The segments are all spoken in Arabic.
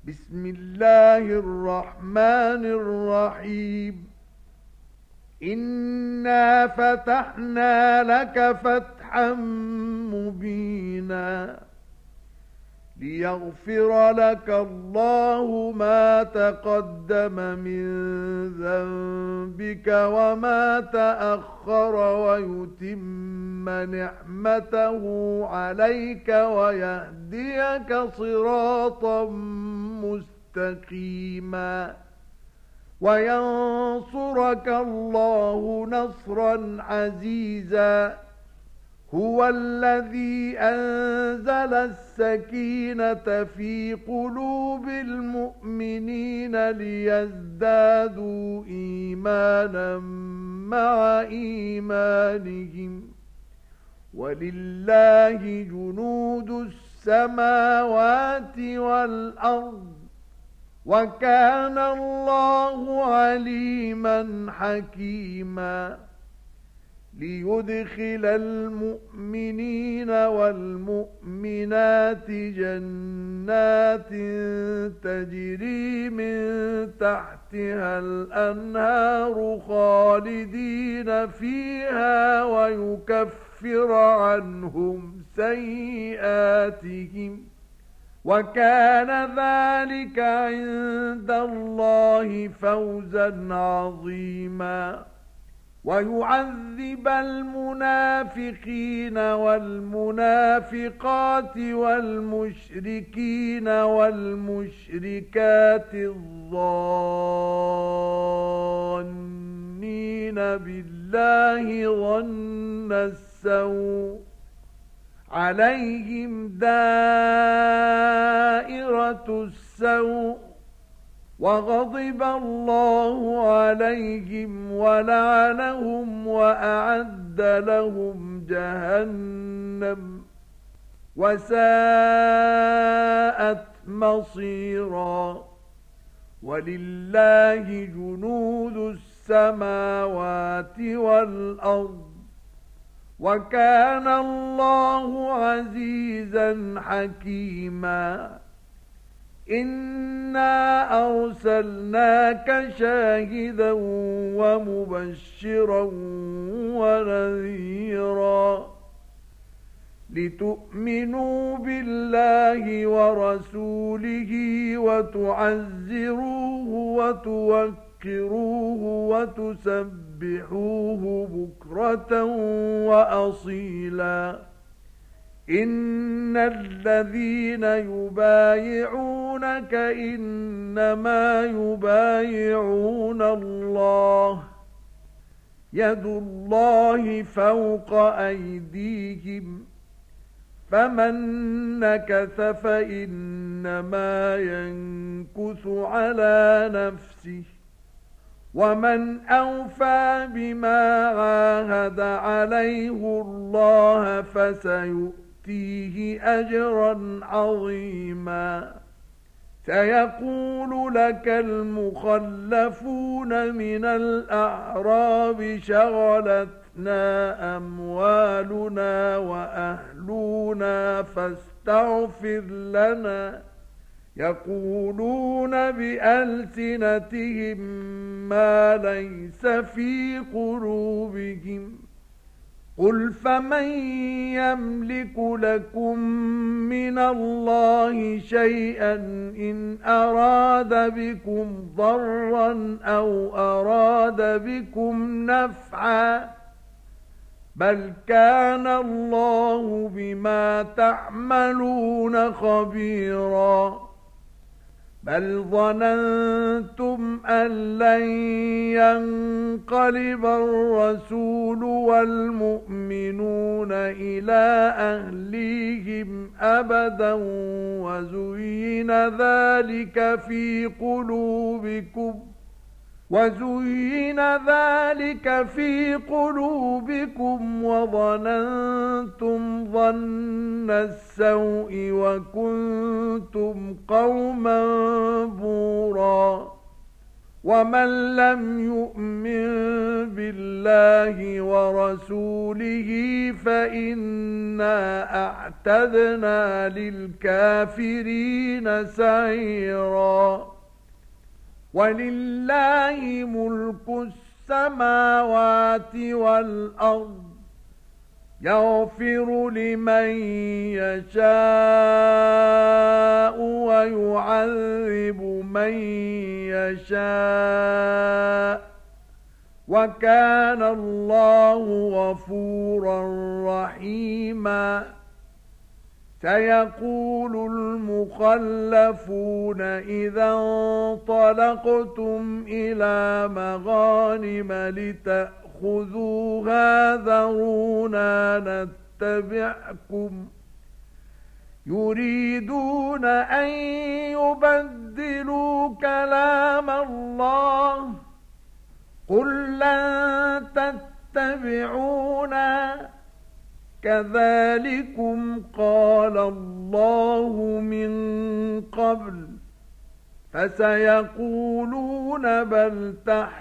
بسم الله الرحمن الرحيم إنا فتحنا لك فتحا مبينا ليغفر لك الله ما تقدم من ذنبك وما تأخر ويتم نعمته عليك ويهديك صراطا مستقيما وينصرك الله نصرا عزيزا هو الذي أنزل السكينة في قلوب المؤمنين ليزدادوا إيمانا مع إيمانهم ولله جنود السماوات والأرض وكان الله عليما حكيما ليدخل المؤمنين والمؤمنات جنات تجري من تحتها الأنهار خالدين فيها ويكفر عنهم سيئاتهم وكان ذلك عند الله فوزا عظيما ويعذب المنافقين والمنافقات والمشركين والمشركات الظانين بالله ظن السوء عليهم دائرة السوء وغضب الله عليهم ولعنهم وأعد لهم جهنم وساءت مصيرا ولله جنود السماوات والأرض وكان الله عزيزا حكيما إنا أرسلناك شاهدا ومبشرا ونذيرا لتؤمنوا بالله ورسوله وتعزروه وتوكروه وتسبحوه بكرة وأصيلا إن الذين يبايعونك إنما يبايعون الله يد الله فوق أيديهم فمن نكث فإنما ينكث على نفسه ومن أوفى بما عاهد عليه الله فسيؤتيه أجرا عظيما سيقول لك المخلفون من الأعراب شغلتنا أموالنا وأهلنا فاستغفر لنا يقولون بألسنتهم ما ليس في قلوبهم قل فمن يملك لكم من الله شيئا إن أراد بكم ضرا أو أراد بكم نفعا بل كان الله بما تعملون خبيرا بل ظننتم أن لن ينقلب الرسول والمؤمنون إلى أهليهم أبدا وزين ذلك في قلوبكم وظننتم ظن السوء وكنتم قوما بورا ومن لم يؤمن بالله ورسوله فإنا أعتدنا للكافرين سعيرا ولله ملك السماوات والأرض يغفر لمن يشاء ويعذب من يشاء وكان الله غفورا رحيما سيقول المخلفون إذا انطلقتم إلى مغانم لتأخذوها ذرونا نتبعكم يريدون أن يبدلوا كلام الله قل لن تتبعونا كذلكم قال الله من قبل فسيقولون بل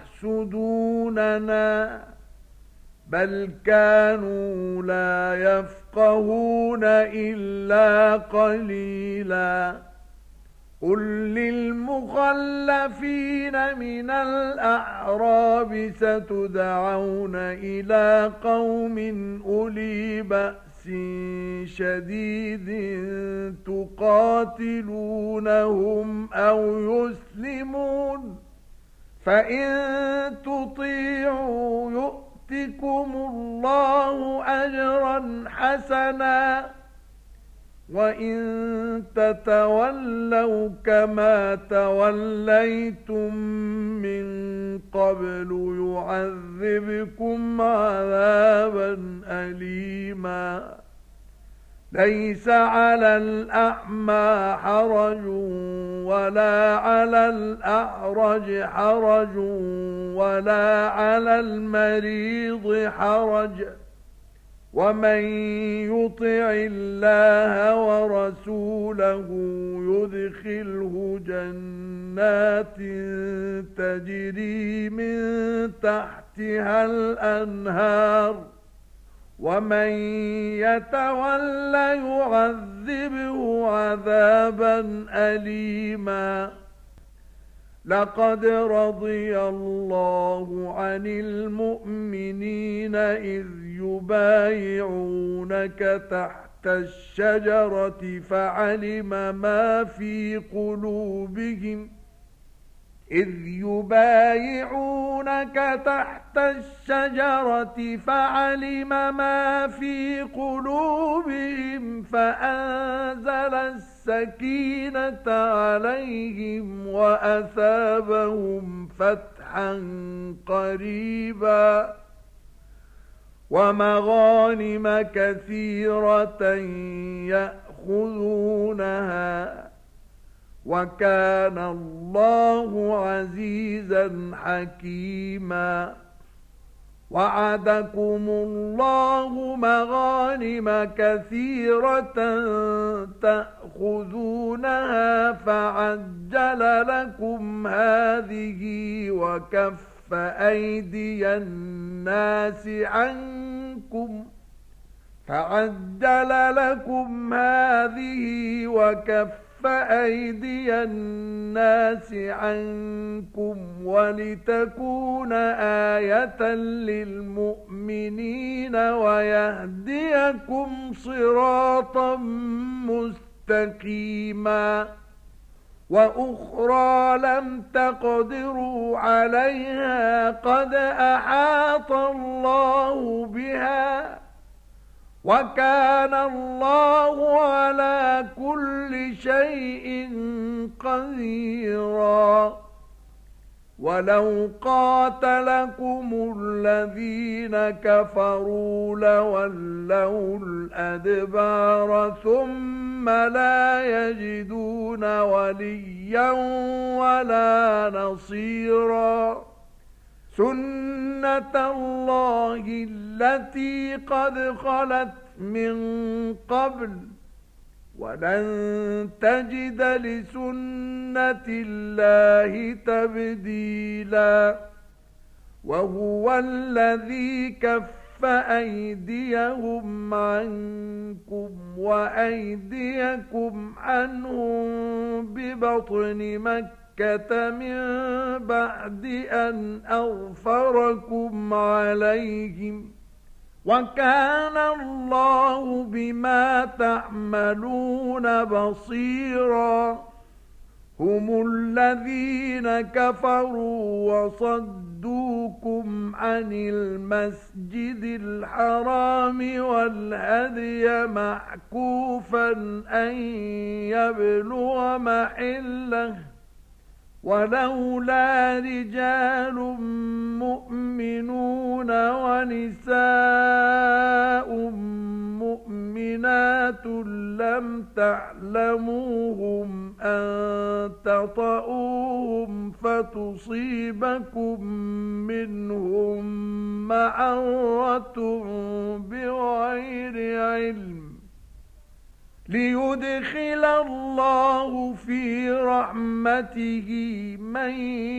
تحسدوننا بل كانوا لا يفقهون إلا قليلا قل للمخلفين من الأعراب ستدعون إلى قوم أولي بأس شديد تقاتلونهم أو يسلمون فإن تطيعوا يؤتكم الله أجرا حسنا وإن تتولوا كما توليتم من قبل يعذبكم عذابا أليما ليس على الأعمى حرج ولا على الأعرج حرج ولا على المريض حرج ومن يطع الله ورسوله يدخله جنات تجري من تحتها الأنهار ومن يتول يعذبه عذابا أليما لقد رضي الله عن المؤمنين إذ يبايعونك تحت الشجرة فعلم ما في قلوبهم فعلم ما في قلوبهم فأنزل السكينة عليهم وأثابهم فتحا قريبا ومغانم كثيرة يأخذونها وكان الله عزيزا حكيما وعدكم الله مغانم كثيرة تأخذونها فعجل لكم هذه وكف أيدي الناس عنكم ولتكون آية للمؤمنين ويهديكم صراطا مستقيما وأخرى لم تقدروا عليها قد أحاط الله بها وكان الله على كل شيء قديرا ولو قاتلكم الذين كفروا لولوا الأدبار ثم لا يجدون وليا ولا نصيرا سنة الله التي قد خلت من قبل ولن تجد لسنة الله تبديلا وهو الذي كف أيديهم عنكم وأيديكم عنهم ببطن مكة من بعد أن أغفركم عليهم وكان الله بما تعملون بصيرا هم الذين كفروا وصدوكم عن المسجد الحرام والهدي معكوفا أن يبلغ محله ولولا رجال مؤمنون ونساء مؤمنات لم تعلموهم أن تطؤوهم فتصيبكم منهم معرة بغير علم ليدخل الله في رحمته من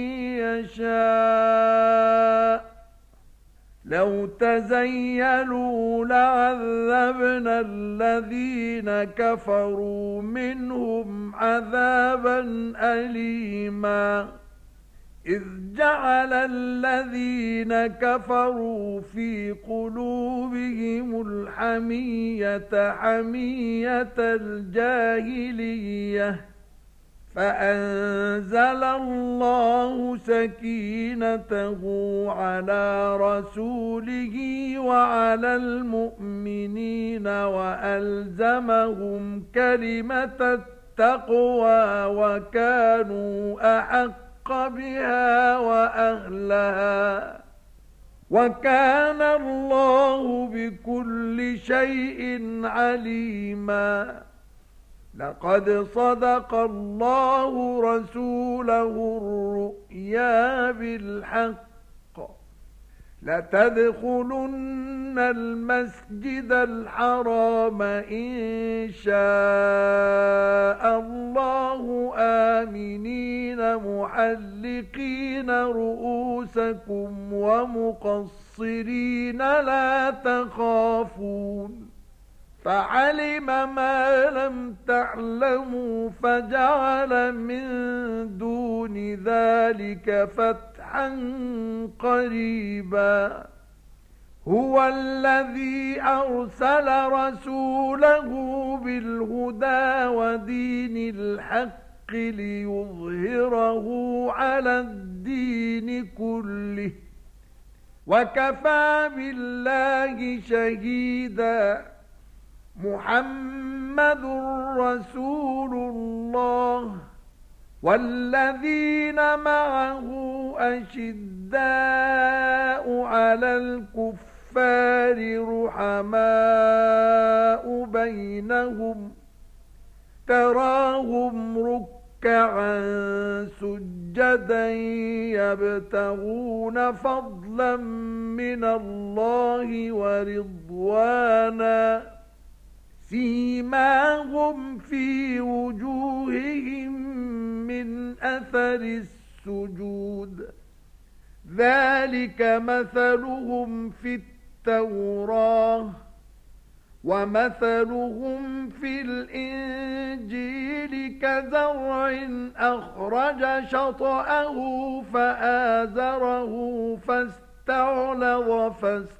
يشاء لو تزيلوا لعذبنا الذين كفروا منهم عذابا أليما إذ جعل الذين كفروا في قلوبهم الحمية حمية الجاهلية فأنزل الله سكينته على رسوله وعلى المؤمنين وألزمهم كلمة التقوى وكانوا أحق بها وأهلها وكان الله بكل شيء عليما لقد صدق الله رسوله الرؤيا بالحق لتدخلن المسجد الحرام إن شاء الله آمنين محلقين رؤوسكم ومقصرين لا تخافون فعلم ما لم تعلموا فجعل من دون ذلك فتحا قريبا هو الذي أرسل رسوله بالهدى ودين الحق ليظهره على الدين كله وكفى بالله شهيدا محمد رسول الله والذين معه أشداء على الكفار رحماء بينهم تراهم ركعا سجدا يبتغون فضلا من الله ورضوانا سيماهم في وجوههم من أثر السجود ذلك مثلهم في التوراة ومثلهم في الإنجيل كزرع أخرج شطأه فآزره فاستغلظ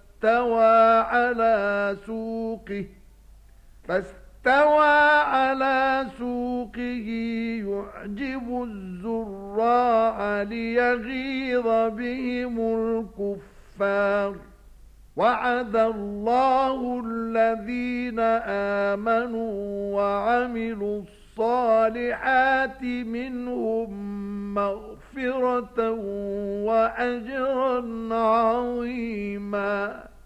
فاستوى على سوقه يعجب الزراع ليغيظ بهم الكفار وعد الله الذين آمنوا وعملوا الصالحات منهم مغفرة وأجرا عظيما